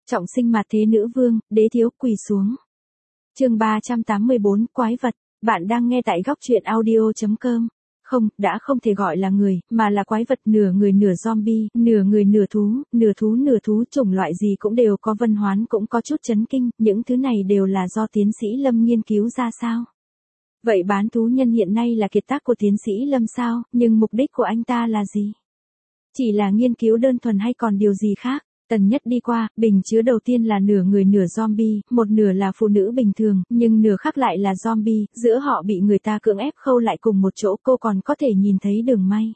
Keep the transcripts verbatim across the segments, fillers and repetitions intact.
Trọng sinh mặt thế nữ vương, đế thiếu quỳ xuống. Chương ba trăm tám mươi bốn, quái vật. Bạn đang nghe tại góc truyện audio chấm com. Không, đã không thể gọi là người, mà là quái vật, nửa người nửa zombie, nửa người nửa thú, nửa thú nửa thú, chủng loại gì cũng đều có. Vân Hoán cũng có chút chấn kinh, những thứ này đều là do tiến sĩ Lâm nghiên cứu ra sao? Vậy bán thú nhân hiện nay là kiệt tác của tiến sĩ Lâm sao, nhưng mục đích của anh ta là gì? Chỉ là nghiên cứu đơn thuần hay còn điều gì khác? Tần Nhất đi qua, bình chứa đầu tiên là nửa người nửa zombie, một nửa là phụ nữ bình thường, nhưng nửa khác lại là zombie, giữa họ bị người ta cưỡng ép khâu lại cùng một chỗ, cô còn có thể nhìn thấy đường may.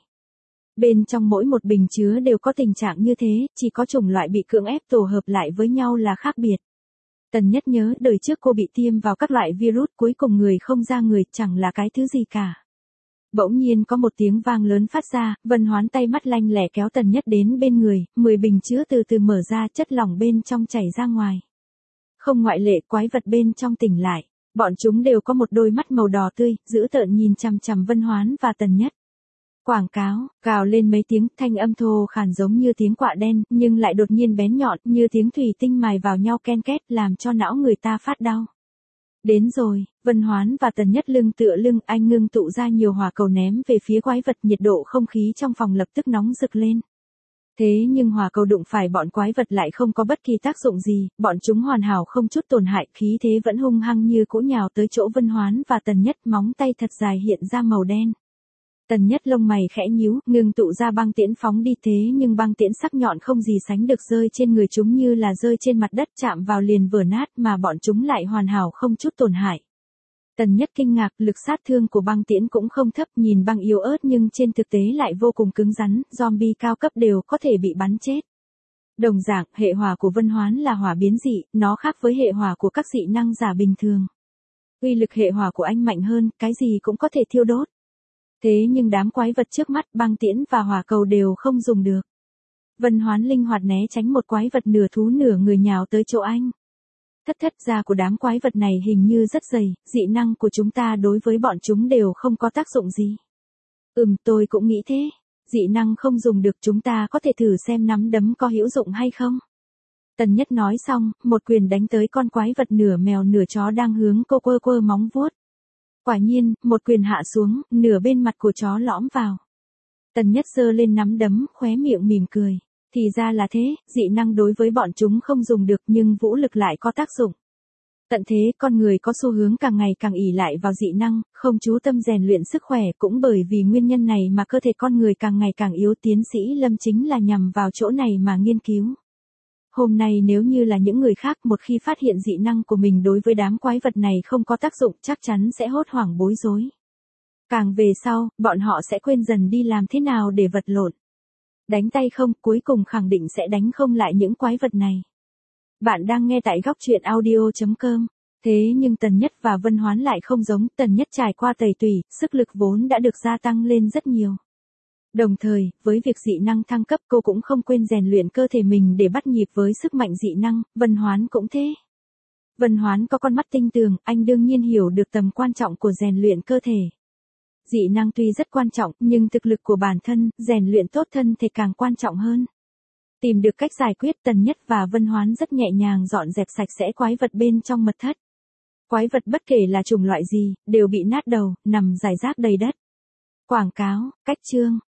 Bên trong mỗi một bình chứa đều có tình trạng như thế, chỉ có chủng loại bị cưỡng ép tổ hợp lại với nhau là khác biệt. Tần Nhất nhớ đời trước cô bị tiêm vào các loại virus, cuối cùng người không ra người, chẳng là cái thứ gì cả. Bỗng nhiên có một tiếng vang lớn phát ra, Vân Hoán tay mắt lanh lẹ kéo Tần Nhất đến bên người, mười bình chứa từ từ mở ra, chất lỏng bên trong chảy ra ngoài. Không ngoại lệ, quái vật bên trong tỉnh lại. Bọn chúng đều có một đôi mắt màu đỏ tươi, dữ tợn nhìn chằm chằm Vân Hoán và Tần Nhất. Quảng cáo, gào lên mấy tiếng, thanh âm thô khàn giống như tiếng quạ đen, nhưng lại đột nhiên bén nhọn, như tiếng thủy tinh mài vào nhau ken két, làm cho não người ta phát đau. Đến rồi, Vân Hoán và Tần Nhất lưng tựa lưng, anh ngưng tụ ra nhiều hỏa cầu ném về phía quái vật, nhiệt độ không khí trong phòng lập tức nóng rực lên. Thế nhưng hỏa cầu đụng phải bọn quái vật lại không có bất kỳ tác dụng gì, bọn chúng hoàn hảo không chút tổn hại, khí thế vẫn hung hăng như cũ nhào tới chỗ Vân Hoán và Tần Nhất, móng tay thật dài hiện ra màu đen. Tần Nhất lông mày khẽ nhíu, ngừng tụ ra băng tiễn phóng đi, thế nhưng băng tiễn sắc nhọn không gì sánh được rơi trên người chúng như là rơi trên mặt đất, chạm vào liền vỡ nát, mà bọn chúng lại hoàn hảo không chút tổn hại. Tần Nhất kinh ngạc, lực sát thương của băng tiễn cũng không thấp, nhìn băng yếu ớt nhưng trên thực tế lại vô cùng cứng rắn, zombie cao cấp đều có thể bị bắn chết. Đồng dạng, hệ hỏa của Vân Hoán là hỏa biến dị, nó khác với hệ hỏa của các dị năng giả bình thường. Uy lực hệ hỏa của anh mạnh hơn, cái gì cũng có thể thiêu đốt. Thế nhưng đám quái vật trước mắt, băng tiễn và hỏa cầu đều không dùng được. Vân Hoán linh hoạt né tránh một quái vật nửa thú nửa người nhào tới chỗ anh. Thất thất, da của đám quái vật này hình như rất dày, dị năng của chúng ta đối với bọn chúng đều không có tác dụng gì. Ừm, tôi cũng nghĩ thế. Dị năng không dùng được, chúng ta có thể thử xem nắm đấm có hữu dụng hay không. Tần Nhất nói xong, một quyền đánh tới con quái vật nửa mèo nửa chó đang hướng cô quơ quơ móng vuốt. Quả nhiên, một quyền hạ xuống, nửa bên mặt của chó lõm vào. Tần Nhất giơ lên nắm đấm, khóe miệng mỉm cười. Thì ra là thế, dị năng đối với bọn chúng không dùng được nhưng vũ lực lại có tác dụng. Tận thế, con người có xu hướng càng ngày càng ỷ lại vào dị năng, không chú tâm rèn luyện sức khỏe, cũng bởi vì nguyên nhân này mà cơ thể con người càng ngày càng yếu. Tiến sĩ Lâm chính là nhằm vào chỗ này mà nghiên cứu. Hôm nay nếu như là những người khác, một khi phát hiện dị năng của mình đối với đám quái vật này không có tác dụng, chắc chắn sẽ hốt hoảng bối rối. Càng về sau, bọn họ sẽ quên dần đi làm thế nào để vật lộn. Đánh tay không, cuối cùng khẳng định sẽ đánh không lại những quái vật này. Bạn đang nghe tại góc truyện audio chấm com. Thế nhưng Tần Nhất và Vân Hoán lại không giống, Tần Nhất trải qua tẩy tủy, sức lực vốn đã được gia tăng lên rất nhiều. Đồng thời, với việc dị năng thăng cấp, cô cũng không quên rèn luyện cơ thể mình để bắt nhịp với sức mạnh dị năng, Vân Hoán cũng thế. Vân Hoán có con mắt tinh tường, anh đương nhiên hiểu được tầm quan trọng của rèn luyện cơ thể. Dị năng tuy rất quan trọng, nhưng thực lực của bản thân, rèn luyện tốt thân thể càng quan trọng hơn. Tìm được cách giải quyết, Tần Nhất và Vân Hoán rất nhẹ nhàng dọn dẹp sạch sẽ quái vật bên trong mật thất. Quái vật bất kể là chủng loại gì, đều bị nát đầu, nằm rải rác đầy đất. Quảng cáo, cách chương.